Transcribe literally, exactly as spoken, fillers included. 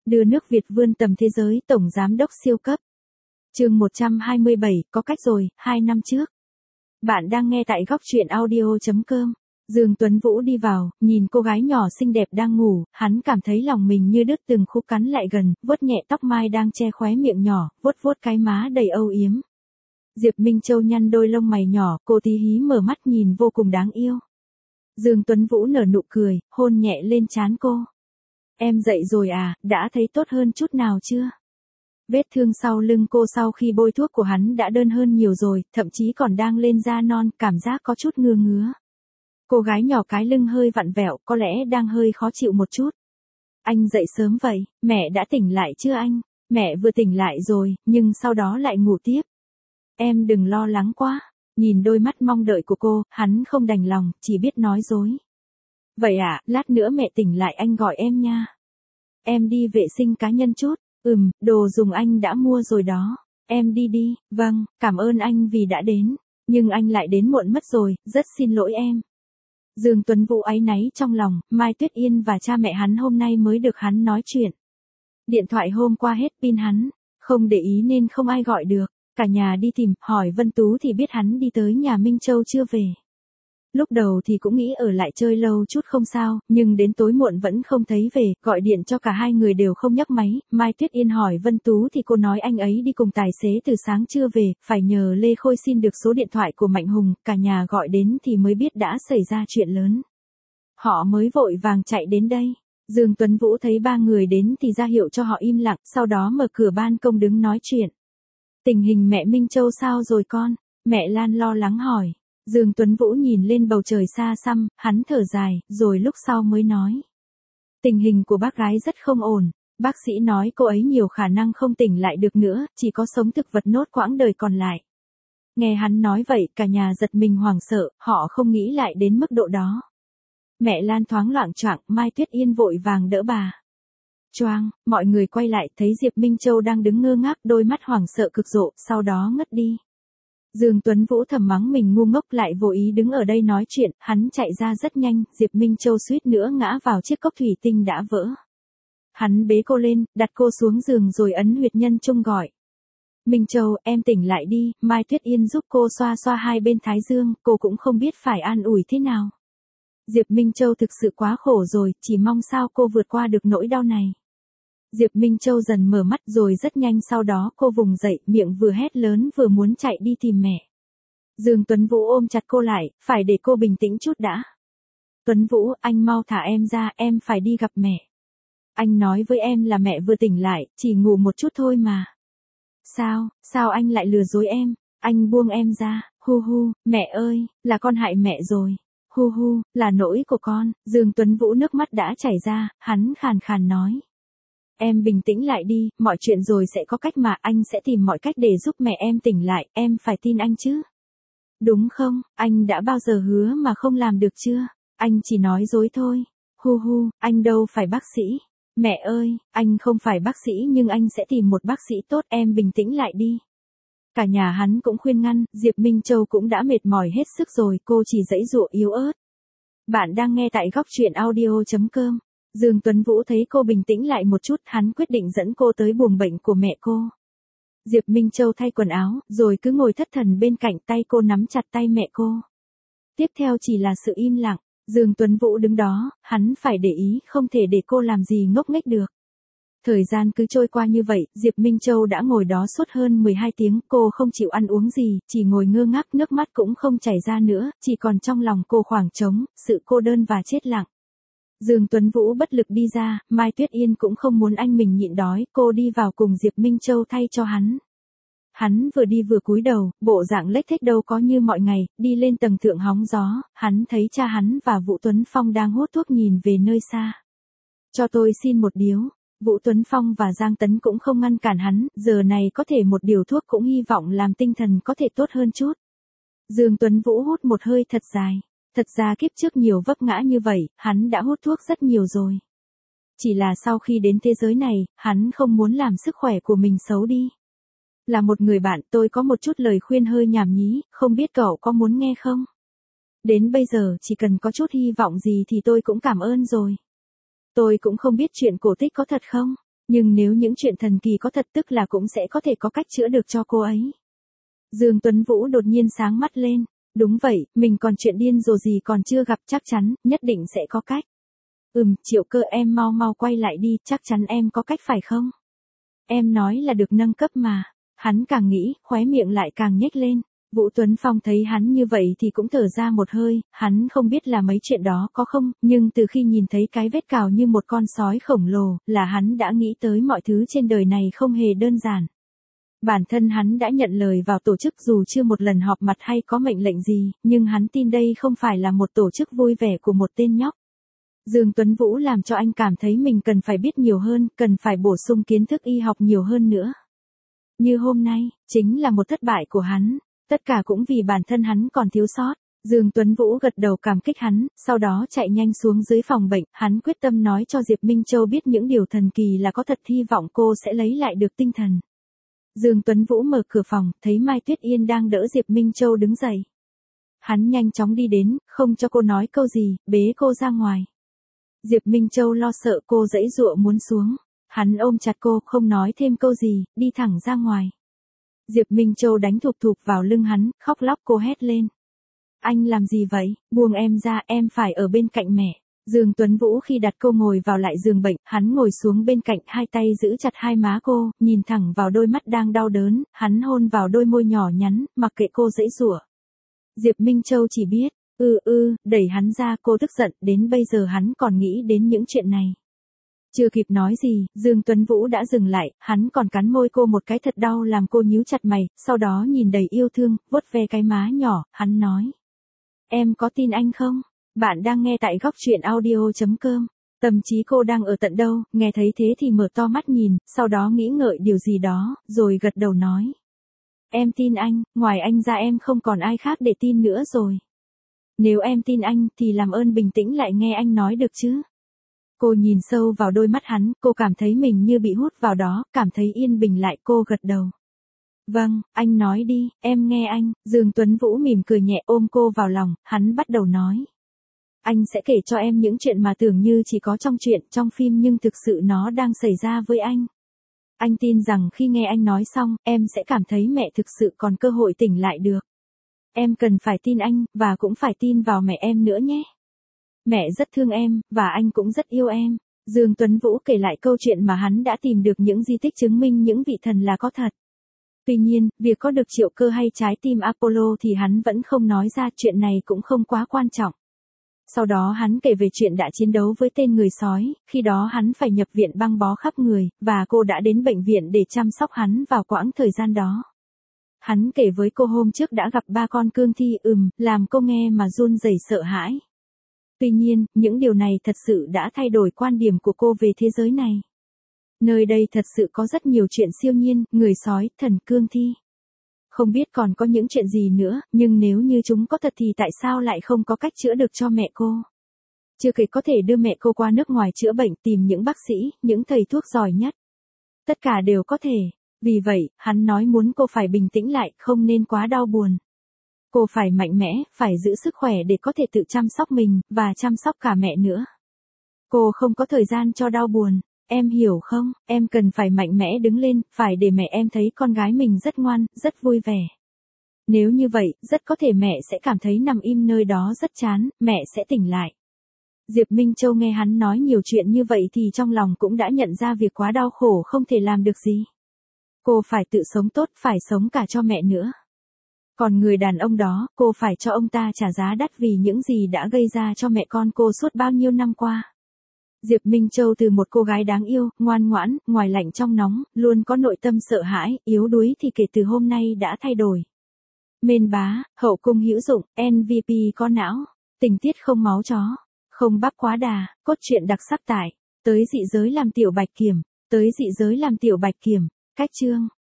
Đưa nước Việt vươn tầm thế giới, tổng giám đốc siêu cấp. Chương một trăm hai mươi bảy, có cách rồi, hai năm trước. Bạn đang nghe tại góc truyện audio chấm com. Dương Tuấn Vũ đi vào, nhìn cô gái nhỏ xinh đẹp đang ngủ, hắn cảm thấy lòng mình như đứt từng khúc, cắn lại gần, vuốt nhẹ tóc mai đang che khóe miệng nhỏ, vuốt vuốt cái má đầy âu yếm. Diệp Minh Châu nhăn đôi lông mày nhỏ, cô tí hí mở mắt nhìn vô cùng đáng yêu. Dương Tuấn Vũ nở nụ cười, hôn nhẹ lên trán cô. Em dậy rồi à, đã thấy tốt hơn chút nào chưa? Vết thương sau lưng cô sau khi bôi thuốc của hắn đã đơn hơn nhiều rồi, thậm chí còn đang lên da non, cảm giác có chút ngứa ngứa. Cô gái nhỏ cái lưng hơi vặn vẹo, có lẽ đang hơi khó chịu một chút. Anh dậy sớm vậy, mẹ đã tỉnh lại chưa anh? Mẹ vừa tỉnh lại rồi, nhưng sau đó lại ngủ tiếp. Em đừng lo lắng quá. Nhìn đôi mắt mong đợi của cô, hắn không đành lòng, chỉ biết nói dối. Vậy à, lát nữa mẹ tỉnh lại anh gọi em nha. Em đi vệ sinh cá nhân chút. Ừm, đồ dùng anh đã mua rồi đó. Em đi đi, vâng, cảm ơn anh vì đã đến. Nhưng anh lại đến muộn mất rồi, rất xin lỗi em. Dương Tuấn Vũ áy náy trong lòng, Mai Tuyết Yên và cha mẹ hắn hôm nay mới được hắn nói chuyện. Điện thoại hôm qua hết pin hắn, không để ý nên không ai gọi được. Cả nhà đi tìm, hỏi Vân Tú thì biết hắn đi tới nhà Minh Châu chưa về. Lúc đầu thì cũng nghĩ ở lại chơi lâu chút không sao, nhưng đến tối muộn vẫn không thấy về, gọi điện cho cả hai người đều không nhấc máy. Mai Tuyết Yên hỏi Vân Tú thì cô nói anh ấy đi cùng tài xế từ sáng chưa về, phải nhờ Lê Khôi xin được số điện thoại của Mạnh Hùng, cả nhà gọi đến thì mới biết đã xảy ra chuyện lớn. Họ mới vội vàng chạy đến đây. Dương Tuấn Vũ thấy ba người đến thì ra hiệu cho họ im lặng, sau đó mở cửa ban công đứng nói chuyện. Tình hình mẹ Minh Châu sao rồi con? Mẹ Lan lo lắng hỏi. Dương Tuấn Vũ nhìn lên bầu trời xa xăm, hắn thở dài, rồi lúc sau mới nói. Tình hình của bác gái rất không ổn, bác sĩ nói cô ấy nhiều khả năng không tỉnh lại được nữa, chỉ có sống thực vật nốt quãng đời còn lại. Nghe hắn nói vậy, cả nhà giật mình hoảng sợ, họ không nghĩ lại đến mức độ đó. Mẹ Lan thoáng loạng choạng, Mai Tuyết Yên vội vàng đỡ bà. Choang, mọi người quay lại, thấy Diệp Minh Châu đang đứng ngơ ngác, đôi mắt hoảng sợ cực độ, sau đó ngất đi. Dương Tuấn Vũ thầm mắng mình ngu ngốc, lại vô ý đứng ở đây nói chuyện, hắn chạy ra rất nhanh, Diệp Minh Châu suýt nữa ngã vào chiếc cốc thủy tinh đã vỡ. Hắn bế cô lên, đặt cô xuống giường rồi ấn huyệt nhân trung gọi. Minh Châu, em tỉnh lại đi, Mai Tuyết Yên giúp cô xoa xoa hai bên thái dương, cô cũng không biết phải an ủi thế nào. Diệp Minh Châu thực sự quá khổ rồi, chỉ mong sao cô vượt qua được nỗi đau này. Diệp Minh Châu dần mở mắt rồi rất nhanh sau đó cô vùng dậy, miệng vừa hét lớn vừa muốn chạy đi tìm mẹ. Dương Tuấn Vũ ôm chặt cô lại, phải để cô bình tĩnh chút đã. Tuấn Vũ, anh mau thả em ra, em phải đi gặp mẹ. Anh nói với em là mẹ vừa tỉnh lại, chỉ ngủ một chút thôi mà. Sao, sao anh lại lừa dối em? Anh buông em ra, hu hu, mẹ ơi, là con hại mẹ rồi. Hu hu, là lỗi của con. Dương Tuấn Vũ nước mắt đã chảy ra, hắn khàn khàn nói. Em bình tĩnh lại đi, mọi chuyện rồi sẽ có cách mà, anh sẽ tìm mọi cách để giúp mẹ em tỉnh lại, em phải tin anh chứ. Đúng không, anh đã bao giờ hứa mà không làm được chưa? Anh chỉ nói dối thôi. Hu hu, anh đâu phải bác sĩ. Mẹ ơi, anh không phải bác sĩ nhưng anh sẽ tìm một bác sĩ tốt, em bình tĩnh lại đi. Cả nhà hắn cũng khuyên ngăn, Diệp Minh Châu cũng đã mệt mỏi hết sức rồi, cô chỉ giãy giụa yếu ớt. Bạn đang nghe tại góc truyện audio chấm com. Dương Tuấn Vũ thấy cô bình tĩnh lại một chút, hắn quyết định dẫn cô tới buồng bệnh của mẹ cô. Diệp Minh Châu thay quần áo, rồi cứ ngồi thất thần bên cạnh, tay cô nắm chặt tay mẹ cô. Tiếp theo chỉ là sự im lặng, Dương Tuấn Vũ đứng đó, hắn phải để ý, không thể để cô làm gì ngốc nghếch được. Thời gian cứ trôi qua như vậy, Diệp Minh Châu đã ngồi đó suốt hơn mười hai tiếng, cô không chịu ăn uống gì, chỉ ngồi ngơ ngác, nước mắt cũng không chảy ra nữa, chỉ còn trong lòng cô khoảng trống, sự cô đơn và chết lặng. Dương Tuấn Vũ bất lực đi ra, Mai Tuyết Yên cũng không muốn anh mình nhịn đói, cô đi vào cùng Diệp Minh Châu thay cho hắn. Hắn vừa đi vừa cúi đầu, bộ dạng lếch thếch đâu có như mọi ngày, đi lên tầng thượng hóng gió, hắn thấy cha hắn và Vũ Tuấn Phong đang hút thuốc nhìn về nơi xa. Cho tôi xin một điếu. Vũ Tuấn Phong và Giang Tấn cũng không ngăn cản hắn, giờ này có thể một điều thuốc cũng hy vọng làm tinh thần có thể tốt hơn chút. Dương Tuấn Vũ hút một hơi thật dài. Thật ra kiếp trước nhiều vấp ngã như vậy, hắn đã hút thuốc rất nhiều rồi. Chỉ là sau khi đến thế giới này, hắn không muốn làm sức khỏe của mình xấu đi. Là một người bạn, tôi có một chút lời khuyên hơi nhảm nhí, không biết cậu có muốn nghe không? Đến bây giờ chỉ cần có chút hy vọng gì thì tôi cũng cảm ơn rồi. Tôi cũng không biết chuyện cổ tích có thật không, Nhưng nếu những chuyện thần kỳ có thật tức là cũng sẽ có thể có cách chữa được cho cô ấy. Dương Tuấn Vũ đột nhiên sáng mắt lên. Đúng vậy, mình còn chuyện điên rồ gì còn chưa gặp, chắc chắn, nhất định sẽ có cách. Ừm, Triệu Cơ em mau mau quay lại đi, chắc chắn em có cách phải không? Em nói là được nâng cấp mà. Hắn càng nghĩ, khóe miệng lại càng nhếch lên. Vũ Tuấn Phong thấy hắn như vậy thì cũng thở ra một hơi, hắn không biết là mấy chuyện đó có không, nhưng từ khi nhìn thấy cái vết cào như một con sói khổng lồ, là hắn đã nghĩ tới mọi thứ trên đời này không hề đơn giản. Bản thân hắn đã nhận lời vào tổ chức dù chưa một lần họp mặt hay có mệnh lệnh gì, nhưng hắn tin đây không phải là một tổ chức vui vẻ của một tên nhóc. Dương Tuấn Vũ làm cho anh cảm thấy mình cần phải biết nhiều hơn, cần phải bổ sung kiến thức y học nhiều hơn nữa. Như hôm nay, chính là một thất bại của hắn, tất cả cũng vì bản thân hắn còn thiếu sót. Dương Tuấn Vũ gật đầu cảm kích hắn, sau đó chạy nhanh xuống dưới phòng bệnh, hắn quyết tâm nói cho Diệp Minh Châu biết những điều thần kỳ là có thật, hy vọng cô sẽ lấy lại được tinh thần. Dương Tuấn Vũ mở cửa phòng, thấy Mai Tuyết Yên đang đỡ Diệp Minh Châu đứng dậy. Hắn nhanh chóng đi đến, không cho cô nói câu gì, bế cô ra ngoài. Diệp Minh Châu lo sợ cô giãy giụa muốn xuống. Hắn ôm chặt cô, không nói thêm câu gì, đi thẳng ra ngoài. Diệp Minh Châu đánh thụp thụp vào lưng hắn, khóc lóc, cô hét lên. Anh làm gì vậy, buông em ra, em phải ở bên cạnh mẹ. Dương Tuấn Vũ khi đặt cô ngồi vào lại giường bệnh, hắn ngồi xuống bên cạnh, hai tay giữ chặt hai má cô, nhìn thẳng vào đôi mắt đang đau đớn, hắn hôn vào đôi môi nhỏ nhắn, mặc kệ cô giãy giụa. Diệp Minh Châu chỉ biết, ư ư, đẩy hắn ra, cô tức giận, đến bây giờ hắn còn nghĩ đến những chuyện này. Chưa kịp nói gì, Dương Tuấn Vũ đã dừng lại, hắn còn cắn môi cô một cái thật đau làm cô nhíu chặt mày, sau đó nhìn đầy yêu thương, vuốt ve cái má nhỏ, hắn nói. Em có tin anh không? Bạn đang nghe tại góc truyện audio chấm com. Tâm trí cô đang ở tận đâu, nghe thấy thế thì mở to mắt nhìn, sau đó nghĩ ngợi điều gì đó, rồi gật đầu nói. Em tin anh, ngoài anh ra em không còn ai khác để tin nữa rồi. Nếu em tin anh, thì làm ơn bình tĩnh lại nghe anh nói được chứ. Cô nhìn sâu vào đôi mắt hắn, cô cảm thấy mình như bị hút vào đó, cảm thấy yên bình lại, cô gật đầu. Vâng, anh nói đi, em nghe anh. Dương Tuấn Vũ mỉm cười nhẹ ôm cô vào lòng, hắn bắt đầu nói. Anh sẽ kể cho em những chuyện mà tưởng như chỉ có trong truyện, trong phim nhưng thực sự nó đang xảy ra với anh. Anh tin rằng khi nghe anh nói xong, em sẽ cảm thấy mẹ thực sự còn cơ hội tỉnh lại được. Em cần phải tin anh, và cũng phải tin vào mẹ em nữa nhé. Mẹ rất thương em, và anh cũng rất yêu em. Dương Tuấn Vũ kể lại câu chuyện mà hắn đã tìm được những di tích chứng minh những vị thần là có thật. Tuy nhiên, việc có được Triệu Cơ hay trái tim Apollo thì hắn vẫn không nói ra, chuyện này cũng không quá quan trọng. Sau đó hắn kể về chuyện đã chiến đấu với tên người sói, khi đó hắn phải nhập viện băng bó khắp người, và cô đã đến bệnh viện để chăm sóc hắn vào quãng thời gian đó. Hắn kể với cô hôm trước đã gặp ba con cương thi, ừm, làm cô nghe mà run rẩy sợ hãi. Tuy nhiên, những điều này thật sự đã thay đổi quan điểm của cô về thế giới này. Nơi đây thật sự có rất nhiều chuyện siêu nhiên, người sói, thần, cương thi. Không biết còn có những chuyện gì nữa, nhưng nếu như chúng có thật thì tại sao lại không có cách chữa được cho mẹ cô? Chưa kể có thể đưa mẹ cô qua nước ngoài chữa bệnh, tìm những bác sĩ, những thầy thuốc giỏi nhất. Tất cả đều có thể. Vì vậy, hắn nói muốn cô phải bình tĩnh lại, không nên quá đau buồn. Cô phải mạnh mẽ, phải giữ sức khỏe để có thể tự chăm sóc mình, và chăm sóc cả mẹ nữa. Cô không có thời gian cho đau buồn. Em hiểu không, em cần phải mạnh mẽ đứng lên, phải để mẹ em thấy con gái mình rất ngoan, rất vui vẻ. Nếu như vậy, rất có thể mẹ sẽ cảm thấy nằm im nơi đó rất chán, mẹ sẽ tỉnh lại. Diệp Minh Châu nghe hắn nói nhiều chuyện như vậy thì trong lòng cũng đã nhận ra việc quá đau khổ không thể làm được gì. Cô phải tự sống tốt, phải sống cả cho mẹ nữa. Còn người đàn ông đó, cô phải cho ông ta trả giá đắt vì những gì đã gây ra cho mẹ con cô suốt bao nhiêu năm qua. Diệp Minh Châu từ một cô gái đáng yêu, ngoan ngoãn, ngoài lạnh trong nóng, luôn có nội tâm sợ hãi, yếu đuối thì kể từ hôm nay đã thay đổi. Mên bá, hậu cung hữu dụng, em vê pê có não, tình tiết không máu chó, không bắp quá đà, cốt truyện đặc sắc tại, tới dị giới làm tiểu bạch kiểm, tới dị giới làm tiểu bạch kiểm, cách chương.